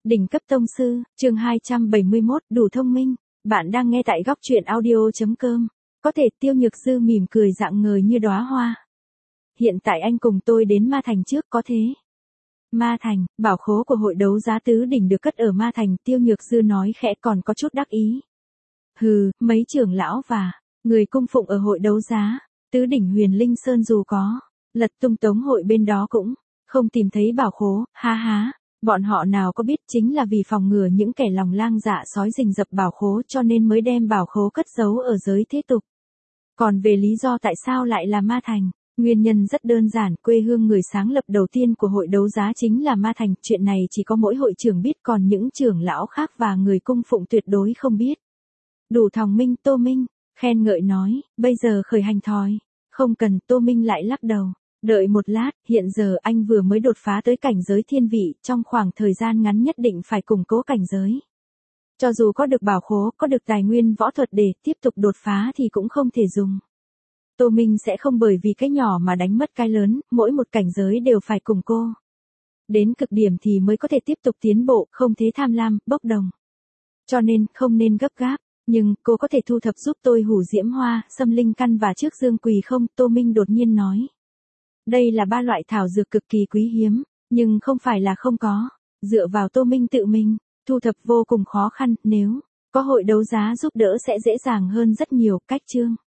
Đỉnh cấp tông sư, chương 271, đủ thông minh. Bạn đang nghe tại góc truyện audio.com. Có thể Tiêu Nhược Dư mỉm cười rạng ngời như đóa hoa. Hiện tại anh cùng tôi đến Ma Thành trước có thế. Ma Thành, bảo khố của hội đấu giá tứ đỉnh được cất ở Ma Thành, Tiêu Nhược Dư nói khẽ còn có chút đắc ý. Hừ, mấy trưởng lão và người cung phụng ở hội đấu giá, tứ đỉnh Huyền Linh Sơn dù có lật tung tống hội bên đó cũng không tìm thấy bảo khố, ha ha. Bọn họ nào có biết chính là vì phòng ngừa những kẻ lòng lang dạ sói rình rập bảo khố cho nên mới đem bảo khố cất giấu ở giới thế tục. Còn về lý do tại sao lại là Ma Thành, nguyên nhân rất đơn giản, quê hương người sáng lập đầu tiên của hội đấu giá chính là Ma Thành, chuyện này chỉ có mỗi hội trưởng biết còn những trưởng lão khác và người cung phụng tuyệt đối không biết. Đủ thông minh, Tô Minh, khen ngợi nói, bây giờ khởi hành thôi. Không cần, Tô Minh lại lắc đầu. Đợi một lát, hiện giờ anh vừa mới đột phá tới cảnh giới thiên vị, trong khoảng thời gian ngắn nhất định phải củng cố cảnh giới. Cho dù có được bảo khố, có được tài nguyên võ thuật để tiếp tục đột phá thì cũng không thể dùng. Tô Minh sẽ không bởi vì cái nhỏ mà đánh mất cái lớn, mỗi một cảnh giới đều phải củng cố. Đến cực điểm thì mới có thể tiếp tục tiến bộ, không thế tham lam, bốc đồng. Cho nên, không nên gấp gáp. Nhưng, cô có thể thu thập giúp tôi hủ diễm hoa, xâm linh căn và trước dương quỳ không? Tô Minh đột nhiên nói. Đây là ba loại thảo dược cực kỳ quý hiếm, nhưng không phải là không có. Dựa vào Tô Minh tự mình, thu thập vô cùng khó khăn, nếu có hội đấu giá giúp đỡ sẽ dễ dàng hơn rất nhiều. Cách chương